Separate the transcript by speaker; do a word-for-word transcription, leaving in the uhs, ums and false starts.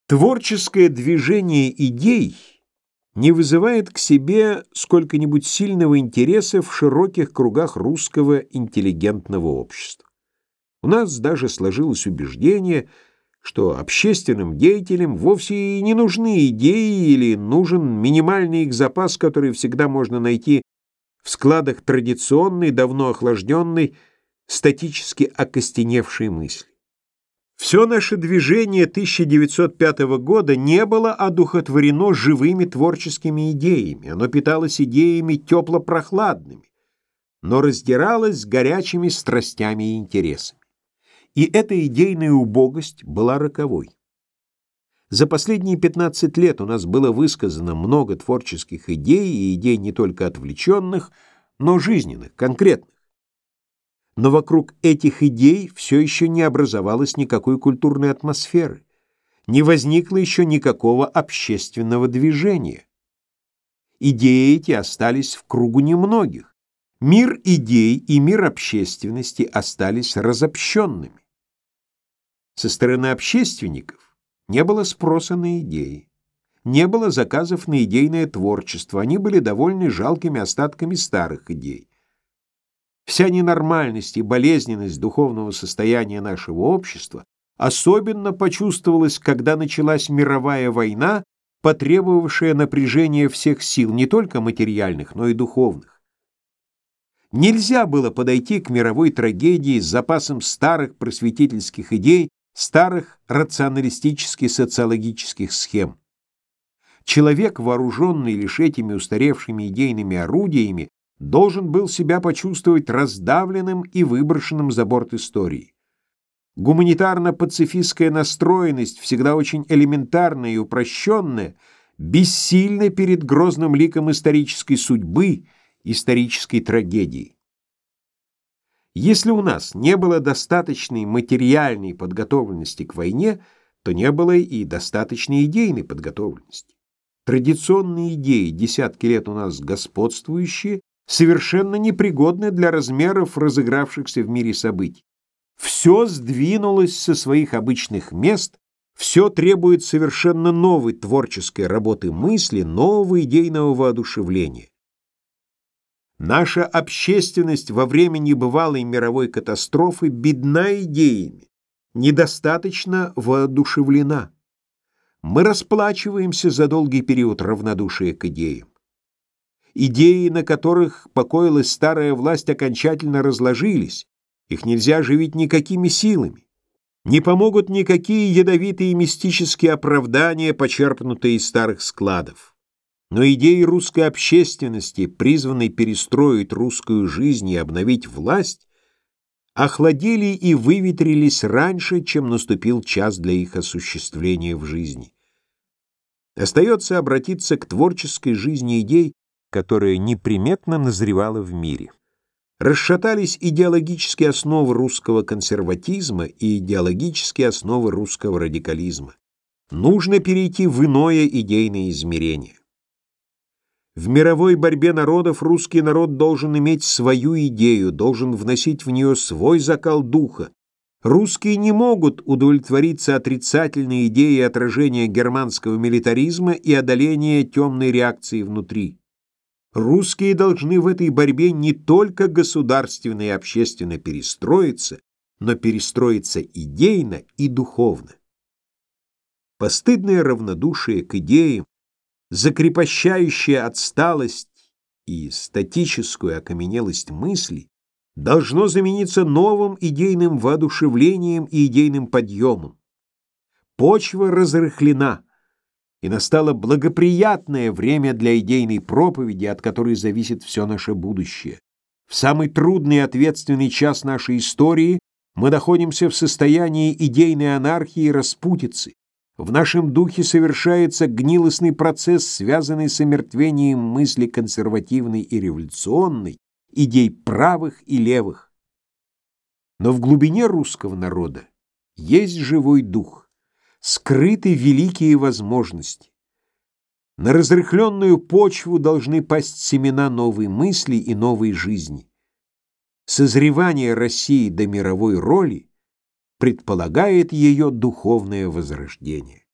Speaker 1: Творческое движение идей не вызывает к себе сколько-нибудь сильного интереса в широких кругах русского интеллигентного общества. У нас даже сложилось убеждение, что общественным деятелям вовсе и не нужны идеи или нужен минимальный их запас, который всегда можно найти в складах традиционной, давно охлажденной, статически окостеневшей мысли. Все наше движение тысяча девятьсот пятого года не было одухотворено живыми творческими идеями, оно питалось идеями тепло-прохладными, но раздиралось горячими страстями и интересами. И эта идейная убогость была роковой. За последние пятнадцать лет у нас было высказано много творческих идей, и идей не только отвлеченных, но жизненных, конкретных. Но вокруг этих идей все еще не образовалось никакой культурной атмосферы, не возникло еще никакого общественного движения. Идеи эти остались в кругу немногих. Мир идей и мир общественности остались разобщенными. Со стороны общественников не было спроса на идеи, не было заказов на идейное творчество, они были довольны жалкими остатками старых идей. Вся ненормальность и болезненность духовного состояния нашего общества особенно почувствовалась, когда началась мировая война, потребовавшая напряжения всех сил, не только материальных, но и духовных. Нельзя было подойти к мировой трагедии с запасом старых просветительских идей, старых рационалистически-социологических схем. Человек, вооруженный лишь этими устаревшими идейными орудиями, должен был себя почувствовать раздавленным и выброшенным за борт истории. Гуманитарно-пацифистская настроенность, всегда очень элементарная и упрощенная, бессильна перед грозным ликом исторической судьбы, исторической трагедии. Если у нас не было достаточной материальной подготовленности к войне, то не было и достаточной идейной подготовленности. Традиционные идеи, десятки лет у нас господствующие, совершенно непригодны для размеров разыгравшихся в мире событий. Все сдвинулось со своих обычных мест, все требует совершенно новой творческой работы мысли, нового идейного воодушевления. Наша общественность во время небывалой мировой катастрофы бедна идеями, недостаточно воодушевлена. Мы расплачиваемся за долгий период равнодушия к идеям. Идеи, на которых покоилась старая власть, окончательно разложились, их нельзя оживить никакими силами. Не помогут никакие ядовитые мистические оправдания, почерпнутые из старых складов. Но идеи русской общественности, призванной перестроить русскую жизнь и обновить власть, охладели и выветрились раньше, чем наступил час для их осуществления в жизни. Остается обратиться к творческой жизни идей, которая неприметно назревала в мире. Расшатались идеологические основы русского консерватизма и идеологические основы русского радикализма. Нужно перейти в иное идейное измерение. В мировой борьбе народов русский народ должен иметь свою идею, должен вносить в нее свой закал духа. Русские не могут удовлетвориться отрицательной идеей отражения германского милитаризма и одоления темной реакции внутри. Русские должны в этой борьбе не только государственно и общественно перестроиться, но перестроиться идейно и духовно. Постыдное равнодушие к идеям, закрепощающая отсталость и статическую окаменелость мысли должно замениться новым идейным воодушевлением и идейным подъемом. Почва разрыхлена, и настало благоприятное время для идейной проповеди, от которой зависит все наше будущее. В самый трудный и ответственный час нашей истории мы находимся в состоянии идейной анархии и распутицы. В нашем духе совершается гнилостный процесс, связанный с омертвением мысли консервативной и революционной, идей правых и левых. Но в глубине русского народа есть живой дух, скрыты великие возможности. На разрыхленную почву должны пасть семена новой мысли и новой жизни. Созревание России до мировой роли предполагает ее духовное возрождение.